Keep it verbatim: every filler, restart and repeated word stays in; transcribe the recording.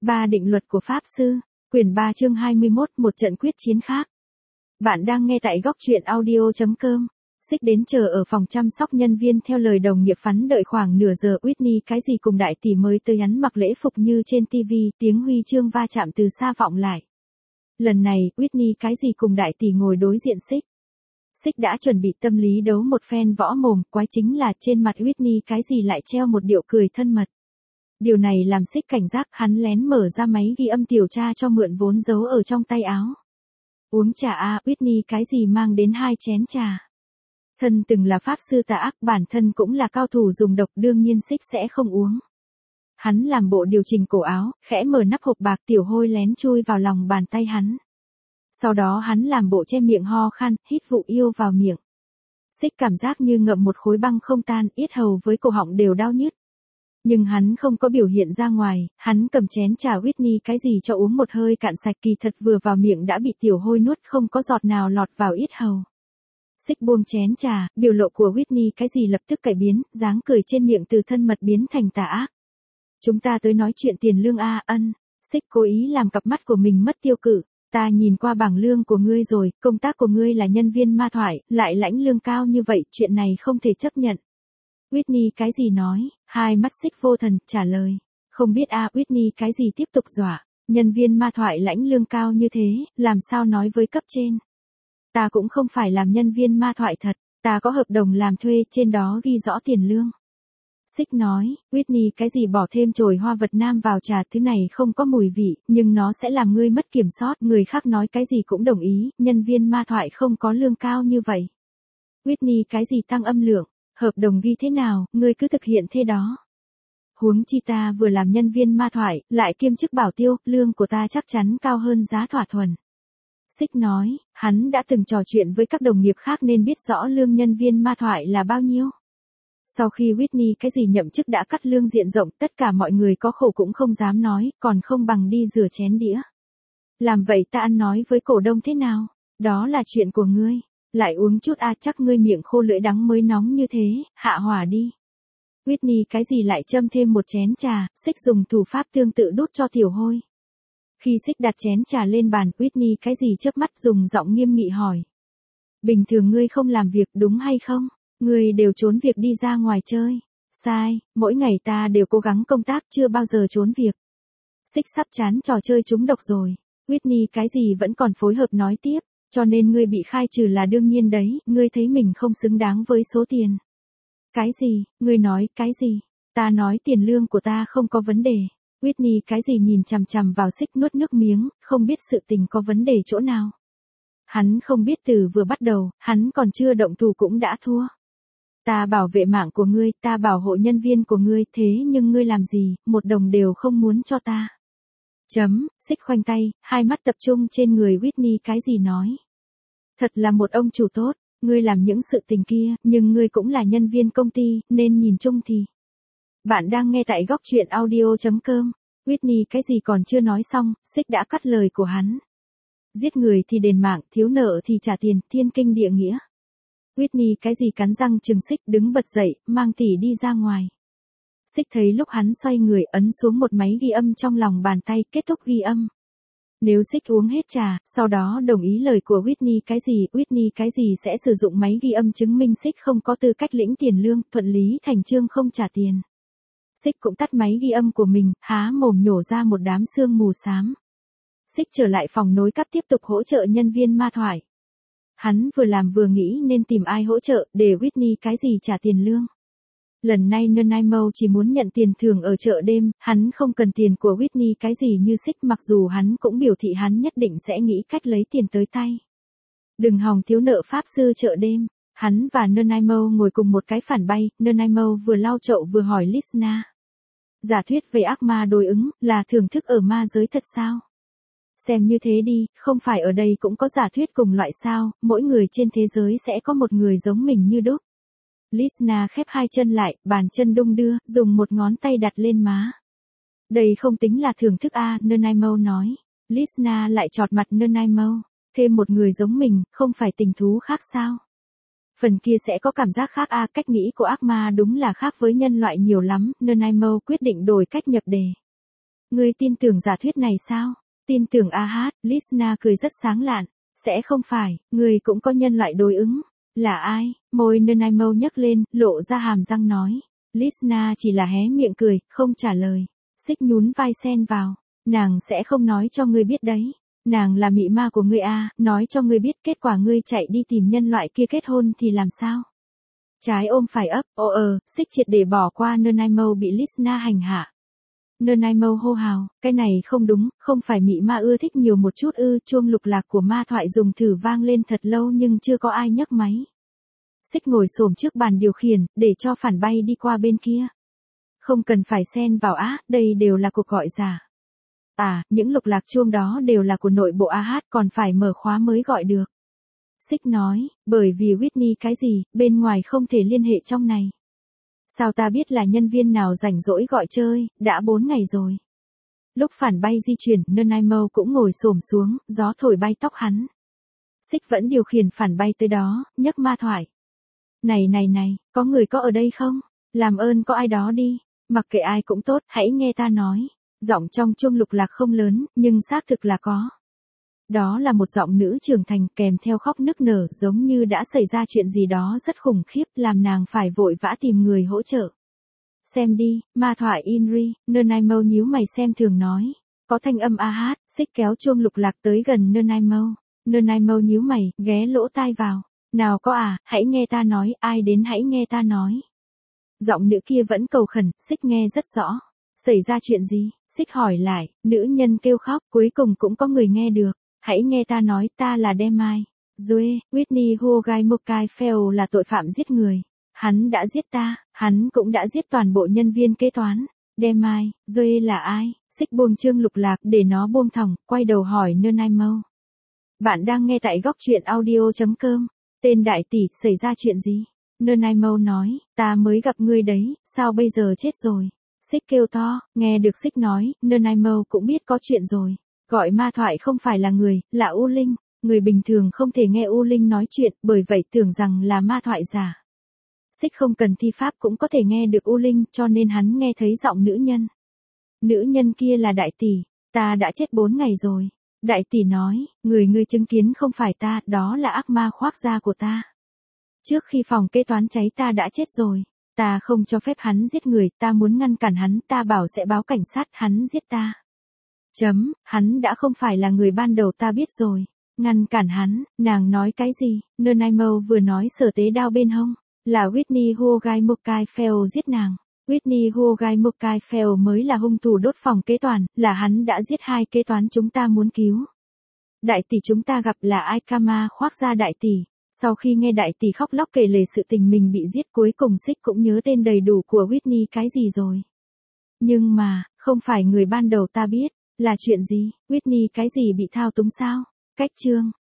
Ba định luật của Pháp Sư, quyển ba chương hai mươi mốt, một trận quyết chiến khác. Bạn đang nghe tại góc truyện audio chấm com. Xích đến chờ ở phòng chăm sóc nhân viên theo lời đồng nghiệp phán đợi khoảng nửa giờ. Whitney cái gì cùng đại tỷ mới tới hắn mặc lễ phục như trên ti vi, tiếng huy chương va chạm từ xa vọng lại. Lần này, Whitney cái gì cùng đại tỷ ngồi đối diện Xích. Xích đã chuẩn bị tâm lý đấu một phen võ mồm, quái chính là trên mặt Whitney cái gì lại treo một điệu cười thân mật. Điều này làm Xích cảnh giác, hắn lén mở ra máy ghi âm tiểu tra cho mượn vốn giấu ở trong tay áo. Uống trà à, Whitney cái gì mang đến hai chén trà. Thân từng là pháp sư tà ác, bản thân cũng là cao thủ dùng độc, đương nhiên Xích sẽ không uống. Hắn làm bộ điều chỉnh cổ áo, khẽ mở nắp hộp bạc, tiểu hôi lén chui vào lòng bàn tay hắn. Sau đó hắn làm bộ che miệng ho khan, hít vụ yêu vào miệng. Xích cảm giác như ngậm một khối băng không tan, yết hầu với cổ họng đều đau nhức. Nhưng hắn không có biểu hiện ra ngoài, hắn cầm chén trà Whitney cái gì cho uống một hơi cạn sạch, kỳ thật vừa vào miệng đã bị tiểu hôi nuốt, không có giọt nào lọt vào yết hầu. Xích buông chén trà, biểu lộ của Whitney cái gì lập tức cải biến, dáng cười trên miệng từ thân mật biến thành tà ác. Chúng ta tới nói chuyện tiền lương a, ân. Xích cố ý làm cặp mắt của mình mất tiêu cự. Ta nhìn qua bảng lương của ngươi rồi, công tác của ngươi là nhân viên ma thoại, lại lãnh lương cao như vậy, chuyện này không thể chấp nhận. Whitney cái gì nói, hai mắt Xích vô thần, trả lời. Không biết a, à, Whitney cái gì tiếp tục dọa, nhân viên ma thoại lãnh lương cao như thế, làm sao nói với cấp trên. Ta cũng không phải làm nhân viên ma thoại thật, ta có hợp đồng làm thuê, trên đó ghi rõ tiền lương. Xích nói, Whitney cái gì bỏ thêm chồi hoa vật nam vào trà, thứ này không có mùi vị, nhưng nó sẽ làm ngươi mất kiểm soát, người khác nói cái gì cũng đồng ý, nhân viên ma thoại không có lương cao như vậy. Whitney cái gì tăng âm lượng, hợp đồng ghi thế nào, ngươi cứ thực hiện thế đó. Huống chi ta vừa làm nhân viên ma thoại, lại kiêm chức bảo tiêu, lương của ta chắc chắn cao hơn giá thỏa thuần. Xích nói, hắn đã từng trò chuyện với các đồng nghiệp khác nên biết rõ lương nhân viên ma thoại là bao nhiêu. Sau khi Whitney cái gì nhậm chức đã cắt lương diện rộng, tất cả mọi người có khổ cũng không dám nói, còn không bằng đi rửa chén đĩa. Làm vậy ta ăn nói với cổ đông thế nào? Đó là chuyện của ngươi. Lại uống chút a, à, chắc ngươi miệng khô lưỡi đắng mới nóng như thế, hạ hỏa đi. Whitney cái gì lại châm thêm một chén trà, Xích dùng thủ pháp tương tự đút cho tiểu hôi. Khi Xích đặt chén trà lên bàn, Whitney cái gì chớp mắt dùng giọng nghiêm nghị hỏi. Bình thường ngươi không làm việc đúng hay không? Ngươi đều trốn việc đi ra ngoài chơi. Sai, mỗi ngày ta đều cố gắng công tác, chưa bao giờ trốn việc. Xích sắp chán trò chơi trúng độc rồi. Whitney cái gì vẫn còn phối hợp nói tiếp, cho nên ngươi bị khai trừ là đương nhiên đấy, ngươi thấy mình không xứng đáng với số tiền. Cái gì, ngươi nói cái gì? Ta nói tiền lương của ta không có vấn đề. Whitney cái gì nhìn chằm chằm vào Xích nuốt nước miếng, không biết sự tình có vấn đề chỗ nào. Hắn không biết từ vừa bắt đầu, hắn còn chưa động thủ cũng đã thua. Ta bảo vệ mạng của ngươi, ta bảo hộ nhân viên của ngươi, thế nhưng ngươi làm gì, một đồng đều không muốn cho ta. Chấm, Xích khoanh tay, hai mắt tập trung trên người Whitney cái gì nói. Thật là một ông chủ tốt, ngươi làm những sự tình kia, nhưng ngươi cũng là nhân viên công ty, nên nhìn chung thì. Bạn đang nghe tại góc truyện audio chấm com. Whitney cái gì còn chưa nói xong, Xích đã cắt lời của hắn. Giết người thì đền mạng, thiếu nợ thì trả tiền, thiên kinh địa nghĩa. Whitney cái gì cắn răng chừng Xích, đứng bật dậy, mang tỷ đi ra ngoài. Xích thấy lúc hắn xoay người ấn xuống một máy ghi âm trong lòng bàn tay, kết thúc ghi âm. Nếu Xích uống hết trà, sau đó đồng ý lời của Whitney cái gì, Whitney cái gì sẽ sử dụng máy ghi âm chứng minh Xích không có tư cách lĩnh tiền lương, thuận lý thành chương không trả tiền. Xích cũng tắt máy ghi âm của mình, há mồm nhổ ra một đám sương mù xám. Xích trở lại phòng nối cáp tiếp tục hỗ trợ nhân viên ma thoại. Hắn vừa làm vừa nghĩ nên tìm ai hỗ trợ để Whitney cái gì trả tiền lương. Lần này Nanaimo chỉ muốn nhận tiền thưởng ở chợ đêm, hắn không cần tiền của Whitney cái gì như Xích, mặc dù hắn cũng biểu thị hắn nhất định sẽ nghĩ cách lấy tiền tới tay. Đừng hòng thiếu nợ pháp sư chợ đêm. Hắn và Nanaimo ngồi cùng một cái phản bay, Nanaimo vừa lau chậu vừa hỏi Lisna. Giả thuyết về ác ma đối ứng, là thưởng thức ở ma giới thật sao? Xem như thế đi, không phải ở đây cũng có giả thuyết cùng loại sao, mỗi người trên thế giới sẽ có một người giống mình như đúc. Lisna khép hai chân lại, bàn chân đung đưa, dùng một ngón tay đặt lên má. Đây không tính là thưởng thức a, Nanaimo nói. Lisna lại chọt mặt Nanaimo. Thêm một người giống mình, không phải tình thú khác sao? Phần kia sẽ có cảm giác khác a, cách nghĩ của ác ma đúng là khác với nhân loại nhiều lắm, Nanaimo quyết định đổi cách nhập đề. Ngươi tin tưởng giả thuyết này sao? Tin tưởng a hát, Lisa cười rất sáng lạn. Sẽ không phải, ngươi cũng có nhân loại đối ứng. Là ai? Môi Nanaimo nhấc lên, lộ ra hàm răng nói. Lisa chỉ là hé miệng cười, không trả lời. Xích nhún vai xen vào. Nàng sẽ không nói cho ngươi biết đấy. Nàng là mị ma của ngươi a, nói cho ngươi biết kết quả ngươi chạy đi tìm nhân loại kia kết hôn thì làm sao? Trái ôm phải ấp, ô ờ, xích triệt để bỏ qua Nanaimo bị Lisa hành hạ. Nanaimo hô hào, cái này không đúng, không phải mị ma ưa thích nhiều một chút ư, chuông lục lạc của ma thoại dùng thử vang lên thật lâu nhưng chưa có ai nhấc máy. Xích ngồi xổm trước bàn điều khiển, để cho phản bay đi qua bên kia. Không cần phải xen vào á, đây đều là cuộc gọi giả. À, những lục lạc chuông đó đều là của nội bộ a hát còn phải mở khóa mới gọi được. Xích nói, bởi vì Whitney cái gì, bên ngoài không thể liên hệ trong này. Sao ta biết là nhân viên nào rảnh rỗi gọi chơi, đã bốn ngày rồi. Lúc phản bay di chuyển, Nanaimo cũng ngồi xổm xuống, gió thổi bay tóc hắn. Xích vẫn điều khiển phản bay tới đó, nhấc ma thoại. Này này này, có người có ở đây không? Làm ơn có ai đó đi, mặc kệ ai cũng tốt, hãy nghe ta nói. Giọng trong chuông lục lạc không lớn, nhưng xác thực là có. Đó là một giọng nữ trưởng thành kèm theo khóc nức nở giống như đã xảy ra chuyện gì đó rất khủng khiếp làm nàng phải vội vã tìm người hỗ trợ. Xem đi, ma thoại Inri, Nanaimo nhíu mày xem thường nói. Có thanh âm a hát, xích kéo chuông lục lạc tới gần Nanaimo. Nanaimo nhíu mày, ghé lỗ tai vào. Nào có à, hãy nghe ta nói, ai đến hãy nghe ta nói. Giọng nữ kia vẫn cầu khẩn, xích nghe rất rõ. Xảy ra chuyện gì? Xích hỏi lại, nữ nhân kêu khóc, cuối cùng cũng có người nghe được. Hãy nghe ta nói, ta là Demai. Joe, Whitney Huogai Mokai Fell là tội phạm giết người. Hắn đã giết ta, hắn cũng đã giết toàn bộ nhân viên kế toán. Demai, Joe là ai? Xích buông chương lục lạc để nó buông thòng, quay đầu hỏi Nanaimo. Bạn đang nghe tại góc truyện audio chấm com. Tên đại tỷ, xảy ra chuyện gì? Nanaimo nói, ta mới gặp ngươi đấy, sao bây giờ chết rồi? Xích kêu to, nghe được Xích nói, Nanaimo cũng biết có chuyện rồi. Gọi ma thoại không phải là người, là U Linh. Người bình thường không thể nghe U Linh nói chuyện, bởi vậy tưởng rằng là ma thoại giả. Xích không cần thi pháp cũng có thể nghe được U Linh, cho nên hắn nghe thấy giọng nữ nhân. Nữ nhân kia là đại tỷ, ta đã chết bốn ngày rồi. Đại tỷ nói, người ngươi chứng kiến không phải ta, đó là ác ma khoác da của ta. Trước khi phòng kế toán cháy ta đã chết rồi. Ta không cho phép hắn giết người, ta muốn ngăn cản hắn, ta bảo sẽ báo cảnh sát, hắn giết ta. Chấm, hắn đã không phải là người ban đầu ta biết rồi. Ngăn cản hắn, nàng nói cái gì? Nanaimo vừa nói sở tế đao bên hông. Là Whitney Huogai Mokai Fell giết nàng. Whitney Huogai Mokai Fell mới là hung thủ đốt phòng kế toán, là hắn đã giết hai kế toán chúng ta muốn cứu. Đại tỷ chúng ta gặp là Aikama khoác da đại tỷ. Sau khi nghe đại tỷ khóc lóc kể lể sự tình mình bị giết cuối cùng Xích cũng nhớ tên đầy đủ của Whitney cái gì rồi. Nhưng mà, không phải người ban đầu ta biết, là chuyện gì, Whitney cái gì bị thao túng sao? Cách chương,